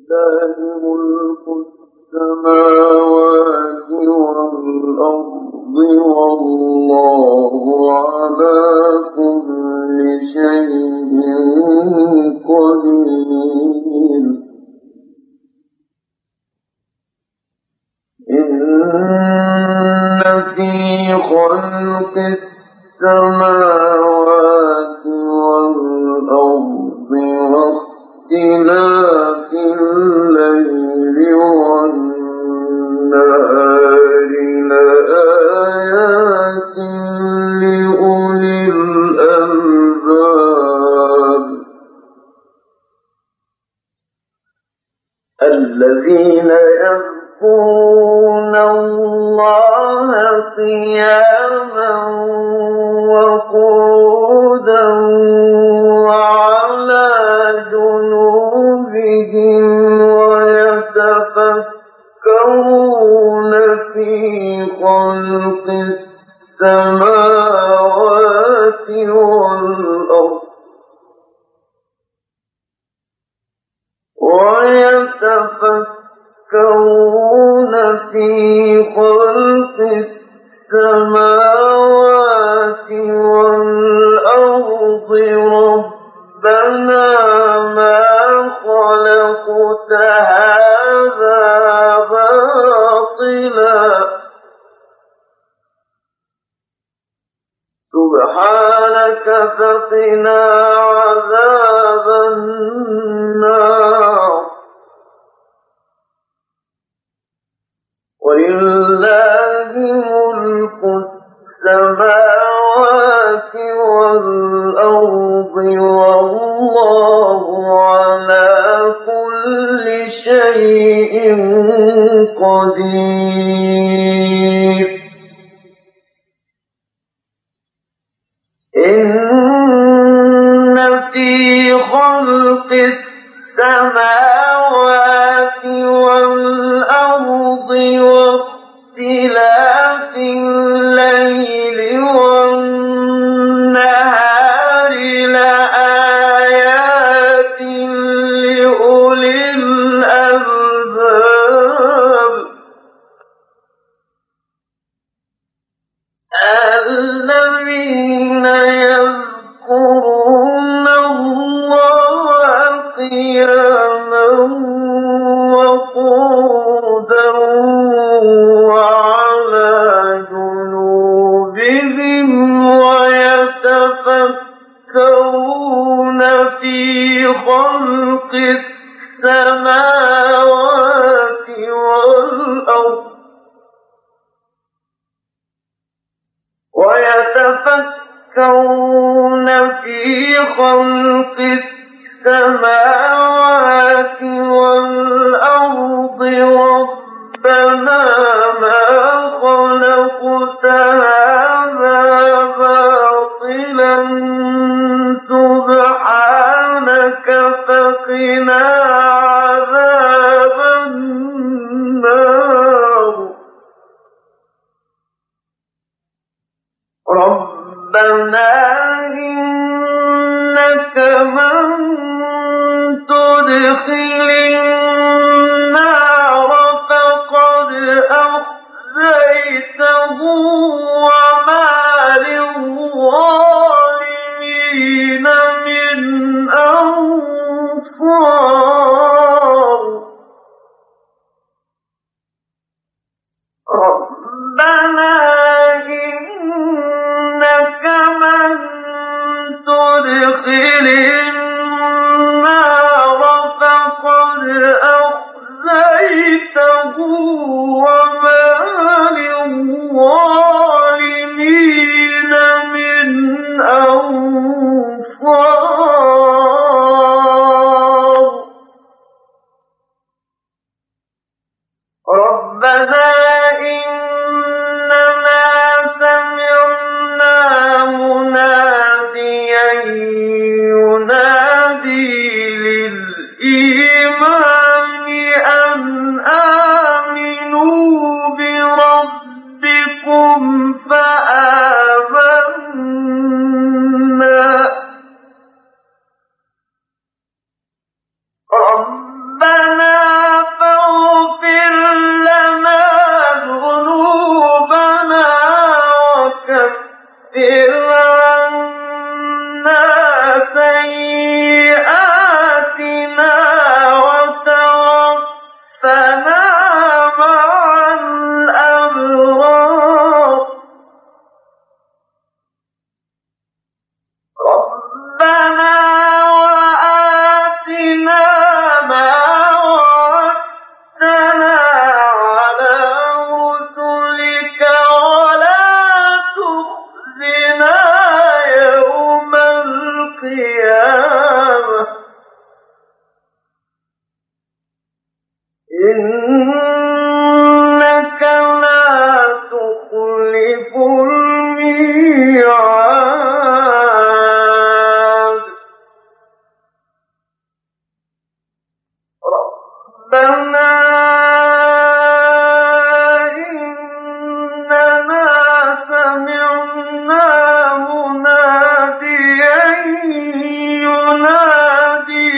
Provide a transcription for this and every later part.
لله ملك السماوات والأرض والله على كل شيء قدير. إن في خلق السماوات والأرض واختلاف الليل والنهار لآيات لأولي الألباب الذين يذكرون الله قياما وقعودا وعلى جنوبهم ويتفكرون في خلق السماوات والأرض ويتفكرون في خلق السماوات والأرض ربنا ما خلقت هذا باطلا سبحانك فقنا عذاب النار. ولله ملك السماوات والأرض والله على كل شيء قدير. إن في خلق السماوات والأرض واختلاف الليل والنهار لآيات لأولي الألباب الذين يذكرون الله قياما وقعودا وعلى جنوبهم ويتفكرون في خلق السماوات والأرض ويتفكرون في خلق السماوات والأرض ربنا ما خلقت هذا باطلا سبحانك فقنا عذاب النار. ربنا إنك من تدخل النار فقد أخزيته وما للظالمين من أنصار. ربنا إنك من تدخل النار فقد أخزيته وما للظالمين من أنصار. ربنا إننا سمعنا مناديا ينادي للإيمان أن آمنوا بربكم فآمنا. ربنا إنك لا تخلف الميعاد ربنا إننا سمعنا مناديا ينادي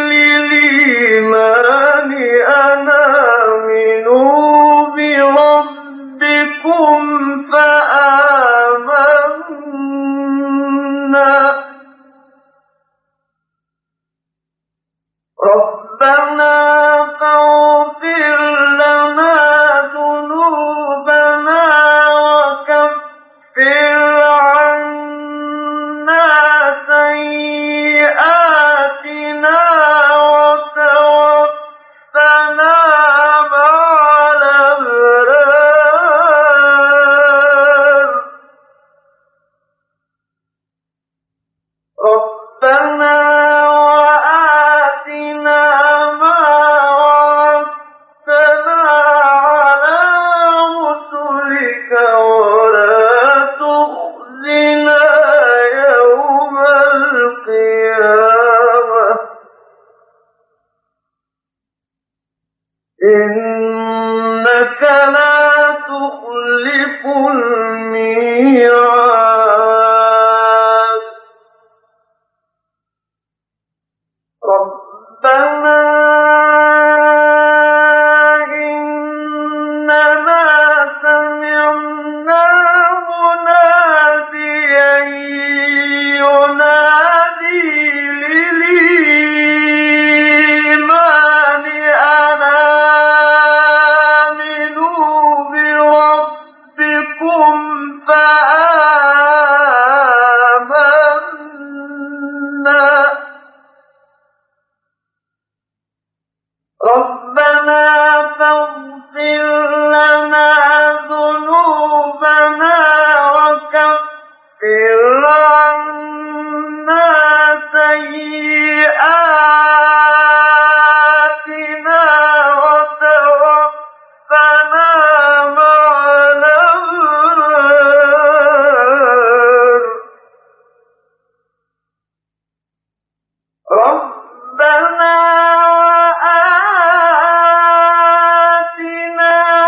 للإيمان أن آمنوا بربكم فآمنا ربنا فاغفر لنا ذنوبنا وكفر عنا سيئاتنا وتوفنا مع الأبرار ربنا وآتنا ما وعدتنا على رسلك ولا تخزنا يوم القيامة إنك لا تخلف الميعاد ربنا إننا سمعنا مناديا ينادي للإيمان أن آمنوا بربكم فآمنا ربنا فاغفر لنا ذنوبنا وكفر عنا سيئاتنا وتوفنا مع الأبرار ربنا آتنا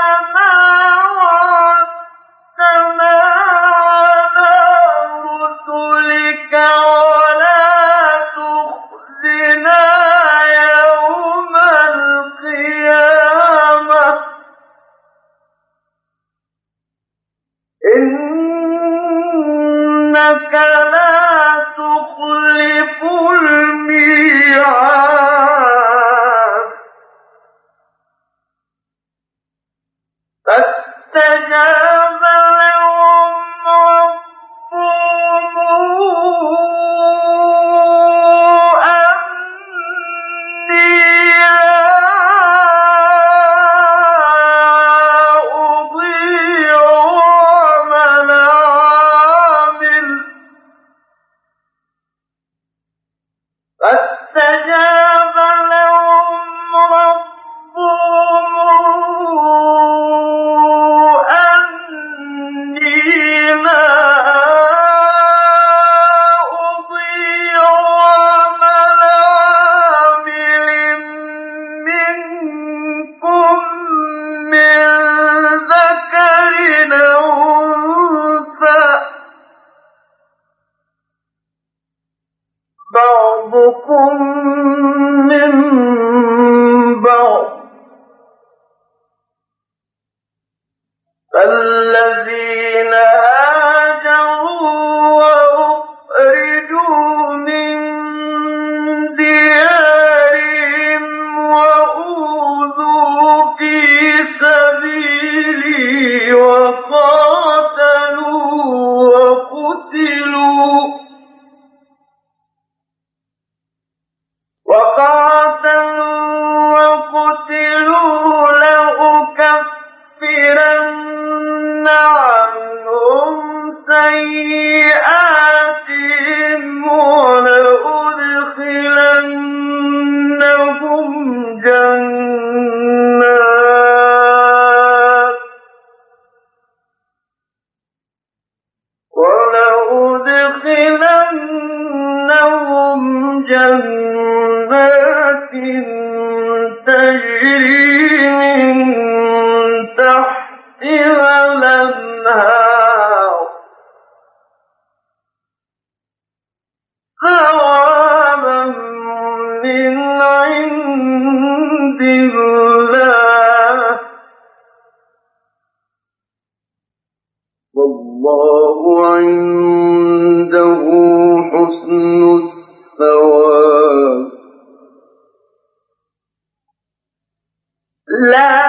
لا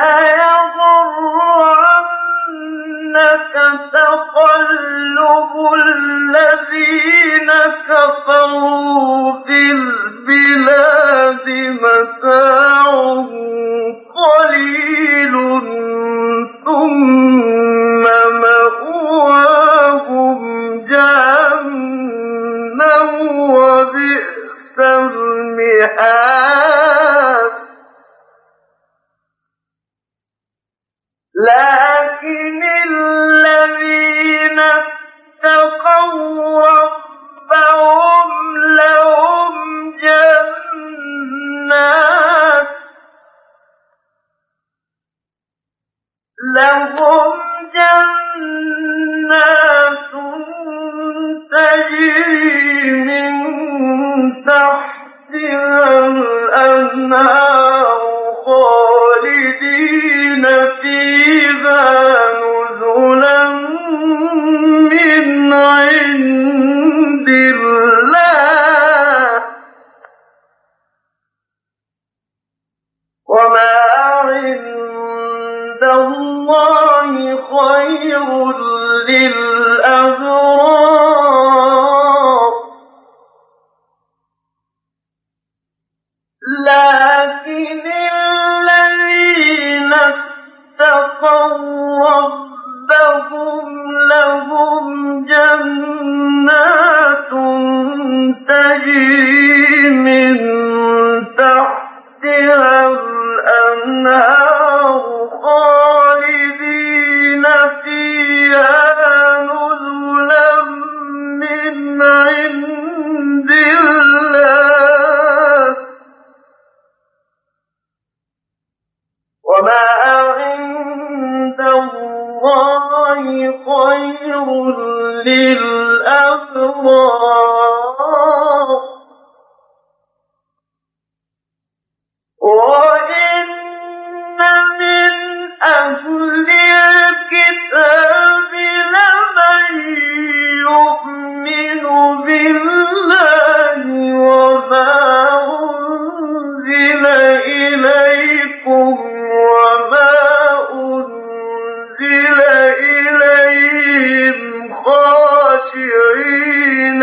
يغرنك تقلب الذين كفروا في البلاد متاع قليل ثم مأواهم جهنم وبئس المهاد لكن الذين اتقوا ربهم لهم جنات تجري من تحتها الأنهار خالدين فيها نزلا من عند الله وما عند الله خير للأبرار لكن الذين اتقوا ربهم لهم جنات تجري من تحتها الأنهار خالدين فيها نزلا من عند الله وما عند الله خير للأبرار وإن من أهل الكتاب لمن يؤمن بالله وما أنزل إليكم وما أنزل إليهم خاشعين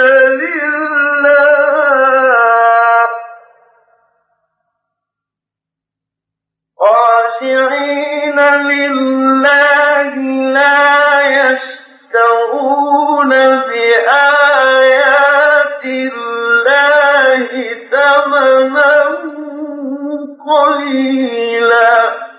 لله لا يشترون بآيات الله ثمنا قليلا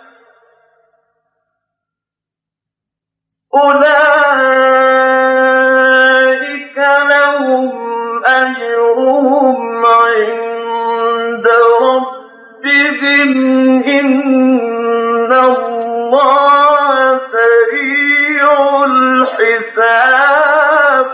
أولئك لهم أجرهم عند ربهم إن الله سريع الحساب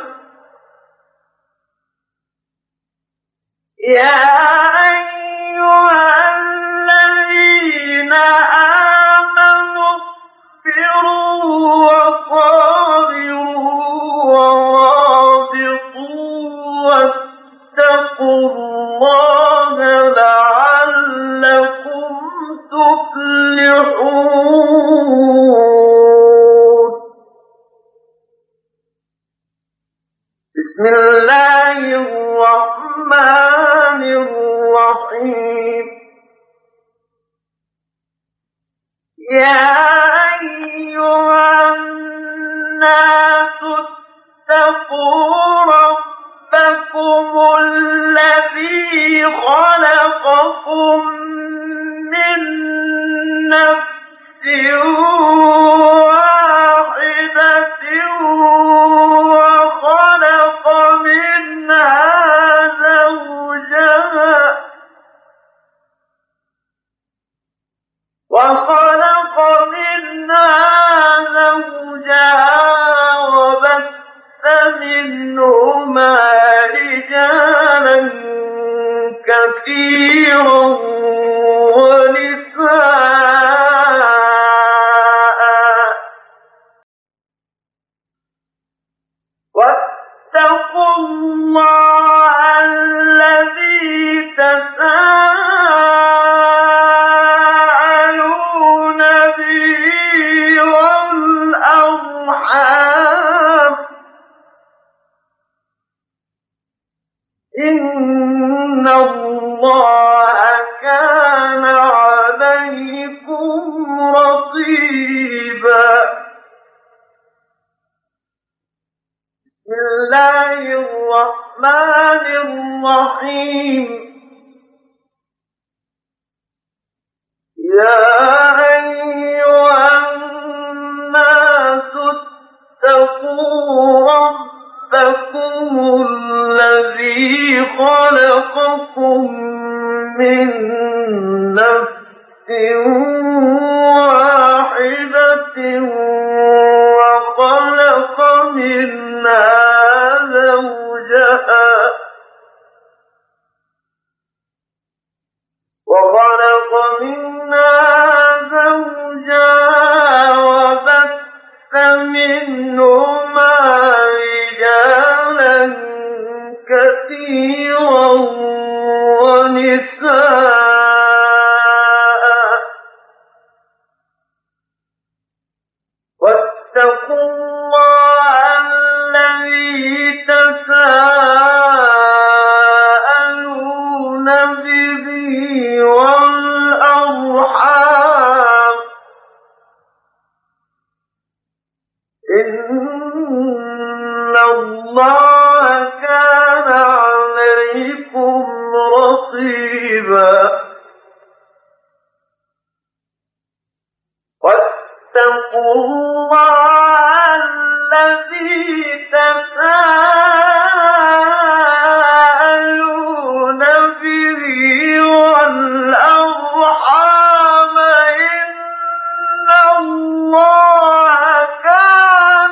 يا أيها الذين آمنوا اصبروا وصابروا ورابطوا واتقوا الله لعلكم تفلحون بسم الله الرحمن الرحيم يا أيها الناس اتقوا ربكم الذي خلقكم من نفس واحدة وخلق منها زوجها وبث منهما رجالا كثيرا ونساء واتقوا الله الذي تساءلون يا أيها الناس اتقوا ربكم الذي خلقكم من نفس واحدة وخلق منها زوجها وبث منهما رجالا كثيرا ونساء واتقوا الله الذي تساءلون به والأرحام إن الله كان عليكم رقيبا واتقوا الله الذي تساءلون به والأرحام إن الله كان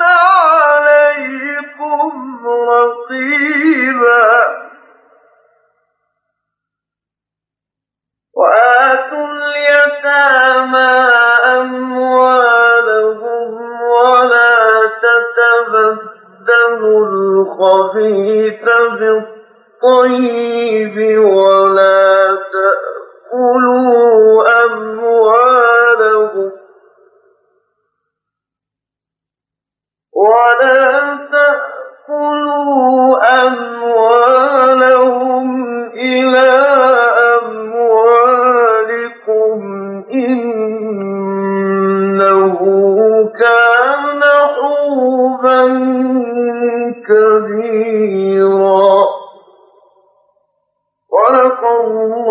عليكم رقيبا وآتوا اليتامى أموالهم ولا تتبدلوا الخبيث بالطيب ولا تأكلوا أموالهم إلى أموالكم إنه كان حوبا كبيرا. صدق الله